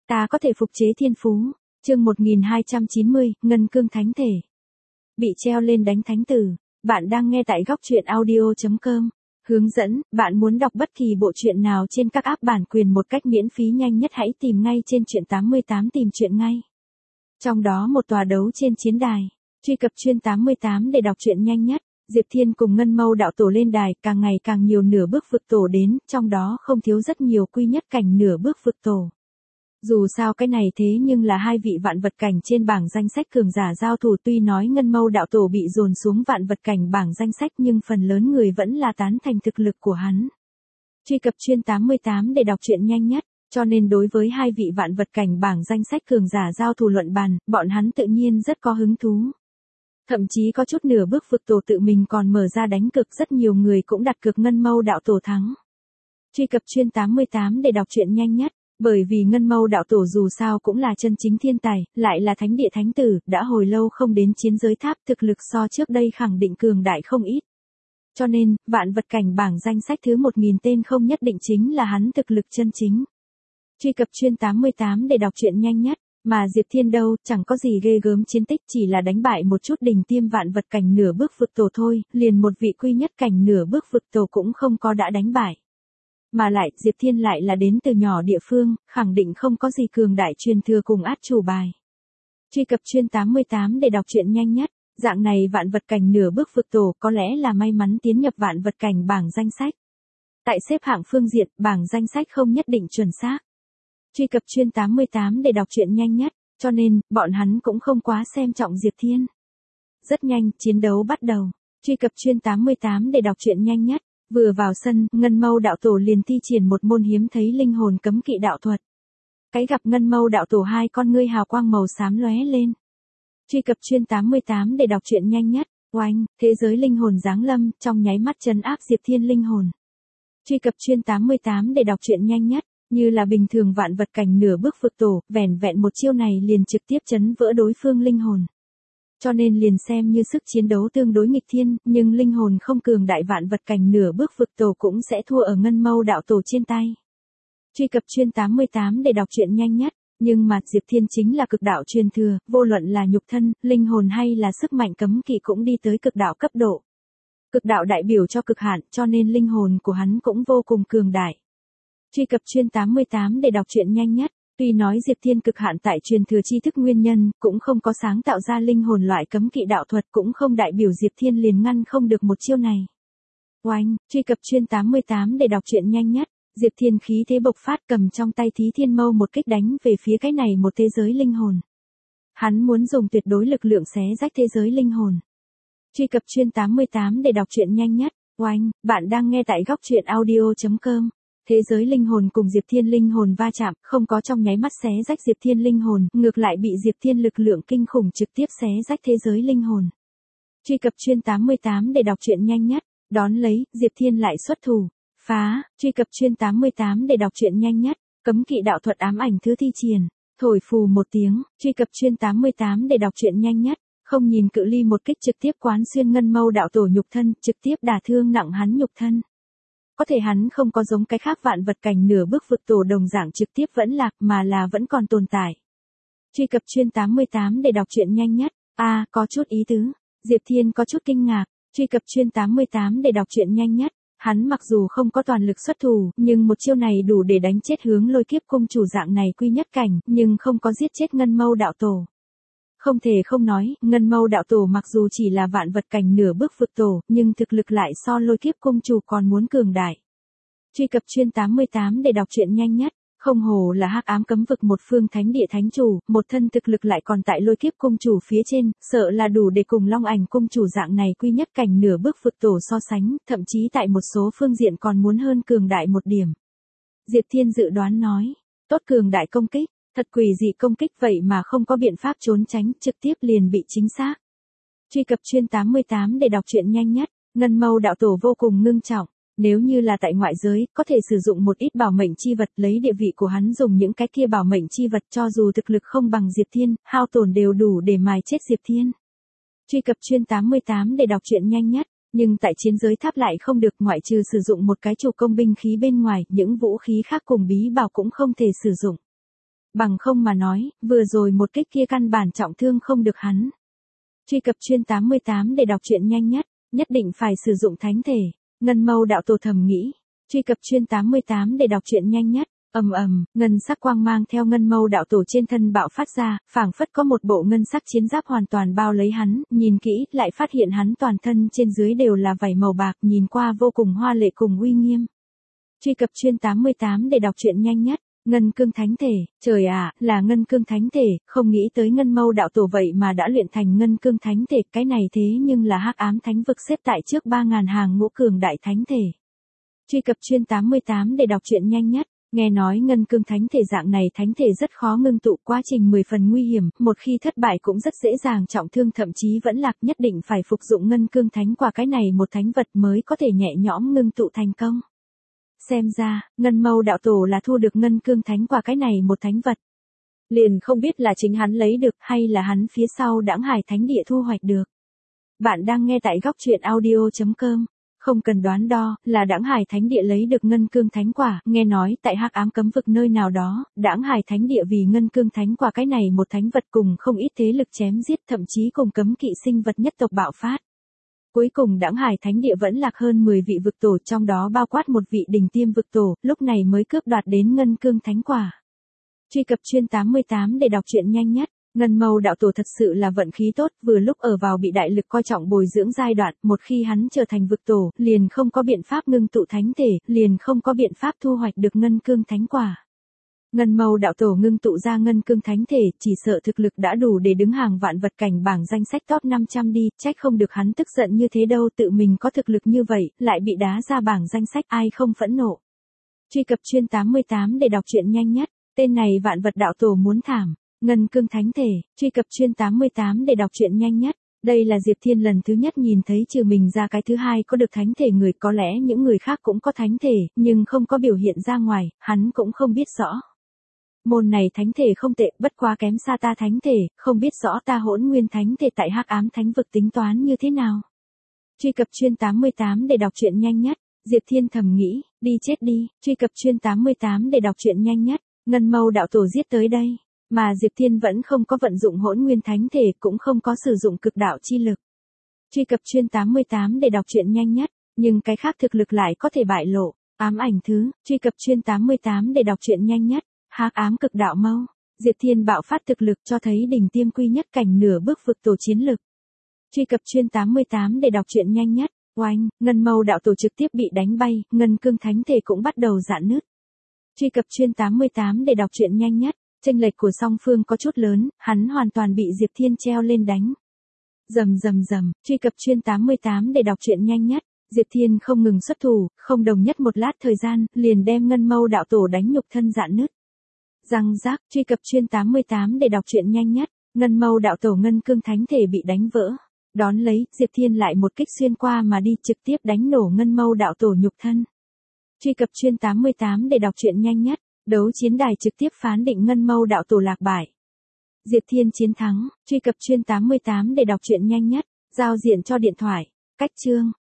Ta có thể phục chế thiên phú. Chương 1290, Ngân Cương Thánh Thể. Bị treo lên đánh thánh tử. Bạn đang nghe tại góc truyện audio.com. Hướng dẫn, bạn muốn đọc bất kỳ bộ truyện nào trên các app bản quyền một cách miễn phí nhanh nhất hãy tìm ngay trên truyện 88 tìm truyện ngay. Trong đó một tòa đấu trên chiến đài. Truy cập truyện 88 để đọc truyện nhanh nhất. Diệp Thiên cùng Ngân Mâu đạo tổ lên đài, càng ngày càng nhiều nửa bước vực tổ đến, trong đó không thiếu rất nhiều quy nhất cảnh nửa bước vực tổ. Dù sao cái này thế nhưng là hai vị vạn vật cảnh trên bảng danh sách cường giả giao thủ, tuy nói Ngân Mâu đạo tổ bị dồn xuống vạn vật cảnh bảng danh sách nhưng phần lớn người vẫn là tán thành thực lực của hắn. Truy cập truyện 88 để đọc truyện nhanh nhất, cho nên đối với hai vị vạn vật cảnh bảng danh sách cường giả giao thủ luận bàn, bọn hắn tự nhiên rất có hứng thú. Thậm chí có chút nửa bước vực tổ tự mình còn mở ra đánh cược, rất nhiều người cũng đặt cược Ngân Mâu đạo tổ thắng. Truy cập truyện 88 để đọc truyện nhanh nhất. Bởi vì Ngân Mâu đạo tổ dù sao cũng là chân chính thiên tài, lại là thánh địa thánh tử, đã hồi lâu không đến chiến giới tháp, thực lực so trước đây khẳng định cường đại không ít. Cho nên, vạn vật cảnh bảng danh sách thứ 1000 tên không nhất định chính là hắn thực lực chân chính. Truy cập truyện 88 để đọc truyện nhanh nhất, mà Diệp Thiên đâu, chẳng có gì ghê gớm chiến tích, chỉ là đánh bại một chút đỉnh tiêm vạn vật cảnh nửa bước vực tổ thôi, liền một vị quy nhất cảnh nửa bước vực tổ cũng không có đã đánh bại. Mà lại, Diệp Thiên lại là đến từ nhỏ địa phương, khẳng định không có gì cường đại truyền thừa cùng át chủ bài. Truy cập truyện 88 để đọc truyện nhanh nhất, dạng này vạn vật cảnh nửa bước vực tổ có lẽ là may mắn tiến nhập vạn vật cảnh bảng danh sách. Tại xếp hạng phương diện, bảng danh sách không nhất định chuẩn xác. Truy cập truyện 88 để đọc truyện nhanh nhất, cho nên, bọn hắn cũng không quá xem trọng Diệp Thiên. Rất nhanh, chiến đấu bắt đầu. Truy cập truyện 88 để đọc truyện nhanh nhất. Vừa vào sân, Ngân Mâu đạo tổ liền thi triển một môn hiếm thấy linh hồn cấm kỵ đạo thuật. Cái gặp Ngân Mâu đạo tổ hai con ngươi hào quang màu xám lóe lên. Truy cập truyện 88 để đọc truyện nhanh nhất. Oanh, thế giới linh hồn giáng lâm, trong nháy mắt trấn áp Diệp Thiên linh hồn. Truy cập truyện 88 để đọc truyện nhanh nhất. Như là bình thường vạn vật cảnh nửa bước vực tổ, vẻn vẹn một chiêu này liền trực tiếp trấn vỡ đối phương linh hồn. Cho nên liền xem như sức chiến đấu tương đối nghịch thiên, nhưng linh hồn không cường đại vạn vật cảnh nửa bước vực tổ cũng sẽ thua ở Ngân Mâu đạo tổ trên tay. Truy cập truyện 88 để đọc truyện nhanh nhất, nhưng mà Diệp Thiên chính là cực đạo truyền thừa, vô luận là nhục thân, linh hồn hay là sức mạnh cấm kỵ cũng đi tới cực đạo cấp độ. Cực đạo đại biểu cho cực hạn, cho nên linh hồn của hắn cũng vô cùng cường đại. Truy cập truyện 88 để đọc truyện nhanh nhất. Tuy nói Diệp Thiên cực hạn tại truyền thừa tri thức nguyên nhân, cũng không có sáng tạo ra linh hồn loại cấm kỵ đạo thuật, cũng không đại biểu Diệp Thiên liền ngăn không được một chiêu này. Oanh, truy cập truyện 88 để đọc truyện nhanh nhất, Diệp Thiên khí thế bộc phát, cầm trong tay Thí Thiên Mâu một kích đánh về phía cái này một thế giới linh hồn. Hắn muốn dùng tuyệt đối lực lượng xé rách thế giới linh hồn. Truy cập truyện 88 để đọc truyện nhanh nhất. Oanh, bạn đang nghe tại góc truyện audio.com. Thế giới linh hồn cùng Diệp Thiên linh hồn va chạm, không có trong nháy mắt xé rách Diệp Thiên linh hồn, ngược lại bị Diệp Thiên lực lượng kinh khủng trực tiếp xé rách thế giới linh hồn. Truy cập truyện 88 để đọc truyện nhanh nhất, đón lấy, Diệp Thiên lại xuất thủ, phá, truy cập truyện 88 để đọc truyện nhanh nhất, cấm kỵ đạo thuật ám ảnh thứ thi triển, thổi phù một tiếng, truy cập truyện 88 để đọc truyện nhanh nhất, không nhìn cự ly một kích trực tiếp quán xuyên Ngân Mâu đạo tổ nhục thân, trực tiếp đả thương nặng hắn nhục thân. Có thể hắn không có giống cái khác vạn vật cảnh nửa bước vực tổ đồng dạng trực tiếp vẫn lạc mà là vẫn còn tồn tại. Truy cập truyện 88 để đọc truyện nhanh nhất. Có chút ý tứ. Diệp Thiên có chút kinh ngạc. Truy cập truyện 88 để đọc truyện nhanh nhất. Hắn mặc dù không có toàn lực xuất thủ, nhưng một chiêu này đủ để đánh chết Hướng Lôi Kiếp cung chủ dạng này quy nhất cảnh, nhưng không có giết chết Ngân Mâu đạo tổ. Không thể không nói, Ngân Mâu đạo tổ mặc dù chỉ là vạn vật cảnh nửa bước vực tổ, nhưng thực lực lại so Lôi Kiếp cung chủ còn muốn cường đại. Truy cập truyện 88 để đọc truyện nhanh nhất, không hồ là hắc ám cấm vực một phương thánh địa thánh chủ, một thân thực lực lại còn tại Lôi Kiếp cung chủ phía trên, sợ là đủ để cùng Long Ảnh cung chủ dạng này quy nhất cảnh nửa bước vực tổ so sánh, thậm chí tại một số phương diện còn muốn hơn cường đại một điểm. Diệp Thiên dự đoán nói, tốt cường đại công kích. Thật quỷ dị công kích vậy mà không có biện pháp trốn tránh, trực tiếp liền bị chính xác. Truy cập truyện 88 để đọc truyện nhanh nhất, Ngân Mâu đạo tổ vô cùng ngưng trọng. Nếu như là tại ngoại giới, có thể sử dụng một ít bảo mệnh chi vật, lấy địa vị của hắn dùng những cái kia bảo mệnh chi vật, cho dù thực lực không bằng Diệp Thiên, hao tổn đều đủ để mài chết Diệp Thiên. Truy cập truyện 88 để đọc truyện nhanh nhất, nhưng tại chiến giới tháp lại không được, ngoại trừ sử dụng một cái chủ công binh khí bên ngoài, những vũ khí khác cùng bí bảo cũng không thể sử dụng. Bằng không mà nói, vừa rồi một kích kia căn bản trọng thương không được hắn. Truy cập chuyên 88 để đọc truyện nhanh nhất định phải sử dụng thánh thể. Ngân Mâu đạo tổ thầm nghĩ. Truy cập chuyên 88 để đọc truyện nhanh nhất. Ngân sắc quang mang theo Ngân Mâu đạo tổ trên thân bạo phát ra, phảng phất có một bộ ngân sắc chiến giáp hoàn toàn bao lấy hắn, nhìn kỹ lại phát hiện hắn toàn thân trên dưới đều là vảy màu bạc, nhìn qua vô cùng hoa lệ cùng uy nghiêm. Truy cập chuyên 88 để đọc truyện nhanh nhất. Ngân cương thánh thể, trời ạ, là ngân cương thánh thể, không nghĩ tới Ngân Mâu đạo tổ vậy mà đã luyện thành ngân cương thánh thể, cái này thế nhưng là hắc ám thánh vực xếp tại trước 3000 hàng ngũ cường đại thánh thể. Truy cập chuyên 88 để đọc truyện nhanh nhất. Nghe nói ngân cương thánh thể dạng này thánh thể rất khó ngưng tụ, quá trình 10 phần nguy hiểm, một khi thất bại cũng rất dễ dàng trọng thương, thậm chí vẫn lạc, nhất định phải phục dụng ngân cương thánh quả cái này một thánh vật mới có thể nhẹ nhõm ngưng tụ thành công. Xem ra, Ngân Mâu đạo tổ là thu được ngân cương thánh quả cái này một thánh vật. Liền không biết là chính hắn lấy được hay là hắn phía sau Đãng Hải Thánh Địa thu hoạch được. Bạn đang nghe tại góc truyện audio.com. Không cần đoán đo, là Đãng Hải Thánh Địa lấy được ngân cương thánh quả, nghe nói tại hắc ám cấm vực nơi nào đó, Đãng Hải Thánh Địa vì ngân cương thánh quả cái này một thánh vật cùng không ít thế lực chém giết, thậm chí cùng cấm kỵ sinh vật nhất tộc bạo phát. Cuối cùng Đãng Hải Thánh Địa vẫn lạc hơn 10 vị vực tổ, trong đó bao quát một vị đỉnh tiêm vực tổ, lúc này mới cướp đoạt đến ngân cương thánh quả. Truy cập chuyên 88 để đọc truyện nhanh nhất. Ngân Mâu đạo tổ thật sự là vận khí tốt, vừa lúc ở vào bị đại lực coi trọng bồi dưỡng giai đoạn, một khi hắn trở thành vực tổ, liền không có biện pháp ngưng tụ thánh thể, liền không có biện pháp thu hoạch được ngân cương thánh quả. Ngân Mâu đạo tổ ngưng tụ ra ngân cương thánh thể, chỉ sợ thực lực đã đủ để đứng hàng vạn vật cảnh bảng danh sách top 500 đi, trách không được hắn tức giận như thế đâu, tự mình có thực lực như vậy, lại bị đá ra bảng danh sách, ai không phẫn nộ. Truy cập chuyên 88 để đọc truyện nhanh nhất. Tên này vạn vật đạo tổ muốn thảm. Ngân cương thánh thể, truy cập chuyên 88 để đọc truyện nhanh nhất. Đây là Diệp Thiên lần thứ nhất nhìn thấy trừ mình ra cái thứ hai có được thánh thể người, có lẽ những người khác cũng có thánh thể, nhưng không có biểu hiện ra ngoài, hắn cũng không biết rõ. Môn này thánh thể không tệ, bất quá kém xa ta thánh thể, không biết rõ ta Hỗn Nguyên thánh thể tại hắc ám thánh vực tính toán như thế nào. Truy cập chuyên 88 để đọc truyện nhanh nhất. Diệp Thiên thầm nghĩ, đi chết đi, truy cập chuyên 88 để đọc truyện nhanh nhất. Ngân Mâu đạo tổ giết tới đây, mà Diệp Thiên vẫn không có vận dụng Hỗn Nguyên thánh thể, cũng không có sử dụng cực đạo chi lực. Truy cập chuyên 88 để đọc truyện nhanh nhất, nhưng cái khác thực lực lại có thể bại lộ. Ám ảnh thứ, truy cập chuyên 88 để đọc truyện nhanh nhất. Hắc ám cực đạo mâu, Diệp Thiên bạo phát thực lực cho thấy đỉnh tiêm quy nhất cảnh nửa bước vực tổ chiến lực. Truy cập chuyên 88 để đọc truyện nhanh nhất. Oanh, Ngân Mâu đạo tổ trực tiếp bị đánh bay, ngân cương thánh thể cũng bắt đầu rạn nứt. Truy cập chuyên 88 để đọc truyện nhanh nhất. Chênh lệch của song phương có chút lớn, hắn hoàn toàn bị Diệp Thiên treo lên đánh. Rầm, truy cập chuyên 88 để đọc truyện nhanh nhất. Diệp Thiên không ngừng xuất thủ, không đồng nhất một lát thời gian, liền đem Ngân Mâu đạo tổ đánh nhục thân rạn nứt. Răng rác, truy cập chuyên 88 để đọc truyện nhanh nhất. Ngân Mâu đạo tổ ngân cương thánh thể bị đánh vỡ. Đón lấy, Diệp Thiên lại một kích xuyên qua mà đi, trực tiếp đánh nổ Ngân Mâu đạo tổ nhục thân. Truy cập chuyên 88 để đọc truyện nhanh nhất. Đấu chiến đài trực tiếp phán định Ngân Mâu đạo tổ lạc bại. Diệp Thiên chiến thắng. Truy cập chuyên 88 để đọc truyện nhanh nhất. Giao diện cho điện thoại. Cách chương.